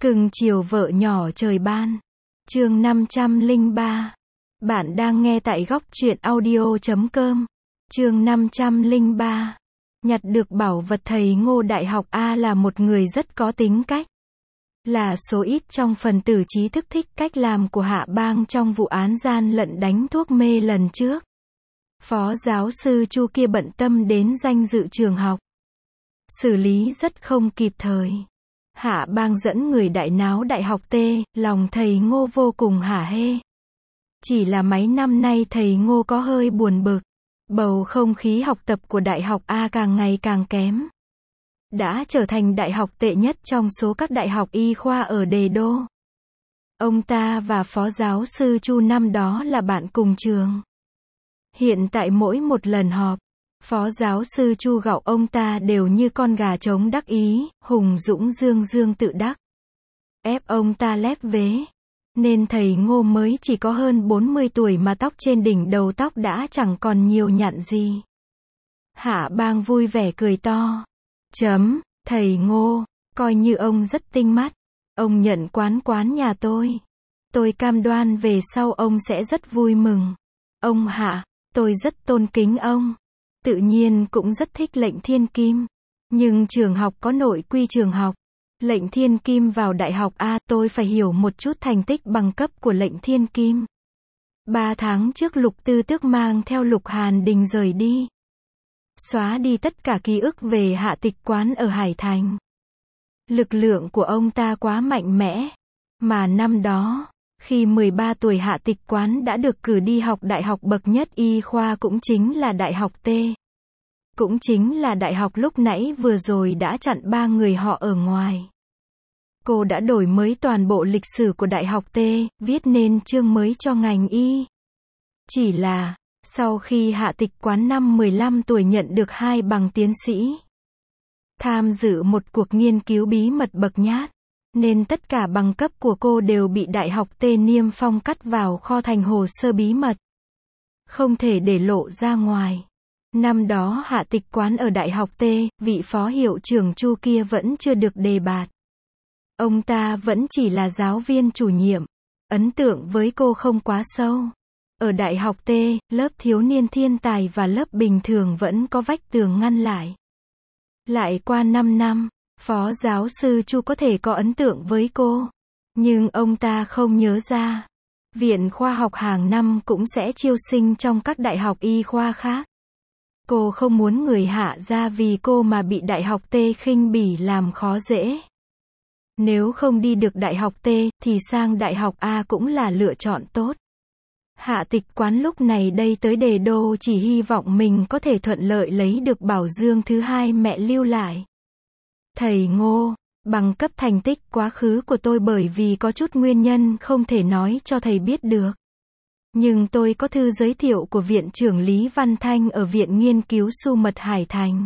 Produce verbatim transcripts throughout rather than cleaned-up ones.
Cưng chiều vợ nhỏ trời ban. Chương năm trăm lẻ ba. Bạn đang nghe tại góc truyện audio chấm com. Chương năm trăm lẻ ba. Nhặt được bảo vật. Thầy Ngô đại học A là một người rất có tính cách. Là số ít trong phần tử trí thức thích cách làm của Hạ Bang trong vụ án gian lận đánh thuốc mê lần trước. Phó giáo sư Chu kia bận tâm đến danh dự trường học. Xử lý rất không kịp thời. Hạ Bang dẫn người đại náo đại học T, lòng thầy Ngô vô cùng hả hê. Chỉ là mấy năm nay thầy Ngô có hơi buồn bực. Bầu không khí học tập của đại học A càng ngày càng kém. Đã trở thành đại học tệ nhất trong số các đại học y khoa ở Đề Đô. Ông ta và phó giáo sư Chu năm đó là bạn cùng trường. Hiện tại mỗi một lần họp, phó giáo sư Chu gạo ông ta đều như con gà trống đắc ý, hùng dũng dương dương tự đắc. Ép ông ta lép vế. Nên thầy Ngô mới chỉ có hơn bốn mươi tuổi mà tóc trên đỉnh đầu tóc đã chẳng còn nhiều nhặn gì. Hạ Bang vui vẻ cười to. Chấm, thầy Ngô, coi như ông rất tinh mắt. Ông nhận quán quán nhà tôi. Tôi cam đoan về sau ông sẽ rất vui mừng. Ông Hạ, tôi rất tôn kính ông. Tự nhiên cũng rất thích lệnh thiên kim. Nhưng trường học có nội quy trường học. Lệnh thiên kim vào đại học A, tôi phải hiểu một chút thành tích bằng cấp của lệnh thiên kim. Ba tháng trước Lục Tư Tước mang theo Lục Hàn Đình rời đi. Xóa đi tất cả ký ức về Hạ Tịch Quán ở Hải Thành. Lực lượng của ông ta quá mạnh mẽ. Mà năm đó, khi mười ba tuổi Hạ Tịch Quán đã được cử đi học đại học bậc nhất y khoa cũng chính là đại học T. Cũng chính là đại học lúc nãy vừa rồi đã chặn ba người họ ở ngoài. Cô đã đổi mới toàn bộ lịch sử của đại học T, viết nên chương mới cho ngành y. Chỉ là, sau khi Hạ Tịch Quán năm mười lăm tuổi nhận được hai bằng tiến sĩ, tham dự một cuộc nghiên cứu bí mật bậc nhát, nên tất cả bằng cấp của cô đều bị đại học T niêm phong cắt vào kho thành hồ sơ bí mật. Không thể để lộ ra ngoài. Năm đó Hạ Tịch Quán ở đại học T, vị phó hiệu trưởng Chu kia vẫn chưa được đề bạt. Ông ta vẫn chỉ là giáo viên chủ nhiệm. Ấn tượng với cô không quá sâu. Ở đại học T, lớp thiếu niên thiên tài và lớp bình thường vẫn có vách tường ngăn lại. Lại qua năm năm, phó giáo sư Chu có thể có ấn tượng với cô. Nhưng ông ta không nhớ ra. Viện khoa học hàng năm cũng sẽ chiêu sinh trong các đại học y khoa khác. Cô không muốn người Hạ ra vì cô mà bị đại học T khinh bỉ làm khó dễ. Nếu không đi được đại học T, thì sang đại học A cũng là lựa chọn tốt. Hạ Tịch Quán lúc này đây tới Đề Đô chỉ hy vọng mình có thể thuận lợi lấy được bảo dương thứ hai mẹ lưu lại. Thầy Ngô, bằng cấp thành tích quá khứ của tôi bởi vì có chút nguyên nhân không thể nói cho thầy biết được. Nhưng tôi có thư giới thiệu của Viện trưởng Lý Văn Thanh ở Viện Nghiên cứu Su Mật Hải Thành.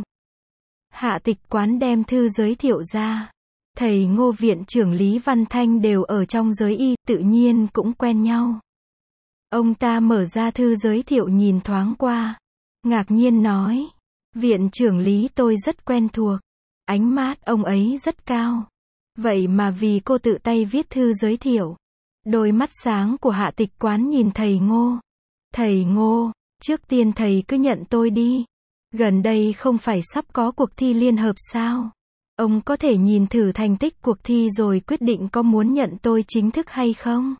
Hạ Tịch Quán đem thư giới thiệu ra. Thầy Ngô Viện trưởng Lý Văn Thanh đều ở trong giới y, tự nhiên cũng quen nhau. Ông ta mở ra thư giới thiệu nhìn thoáng qua. Ngạc nhiên nói. Viện trưởng Lý tôi rất quen thuộc. Ánh mắt ông ấy rất cao. Vậy mà vì cô tự tay viết thư giới thiệu. Đôi mắt sáng của Hạ Tịch Quán nhìn thầy Ngô. Thầy Ngô, trước tiên thầy cứ nhận tôi đi. Gần đây không phải sắp có cuộc thi liên hợp sao? Ông có thể nhìn thử thành tích cuộc thi rồi quyết định có muốn nhận tôi chính thức hay không?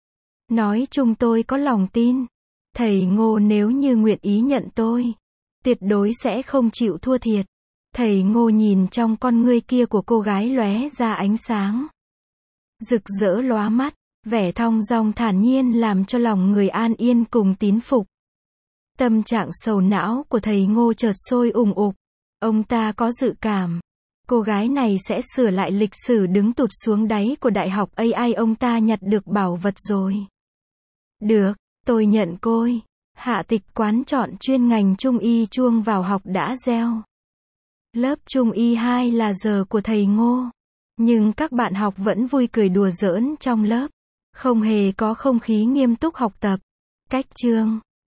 Nói chung tôi có lòng tin. Thầy Ngô nếu như nguyện ý nhận tôi, tuyệt đối sẽ không chịu thua thiệt. Thầy Ngô nhìn trong con ngươi kia của cô gái lóe ra ánh sáng. Rực rỡ lóa mắt, vẻ thong dong thản nhiên làm cho lòng người an yên cùng tín phục. Tâm trạng sầu não của thầy Ngô chợt sôi ùng ục. Ông ta có dự cảm. Cô gái này sẽ sửa lại lịch sử đứng tụt xuống đáy của đại học A I, ông ta nhặt được bảo vật rồi. Được, tôi nhận côi. Hạ Tịch Quán chọn chuyên ngành Trung y chuông vào học đã reo. Lớp Trung y hai là giờ của thầy Ngô. Nhưng các bạn học vẫn vui cười đùa giỡn trong lớp. Không hề có không khí nghiêm túc học tập. Cách chương.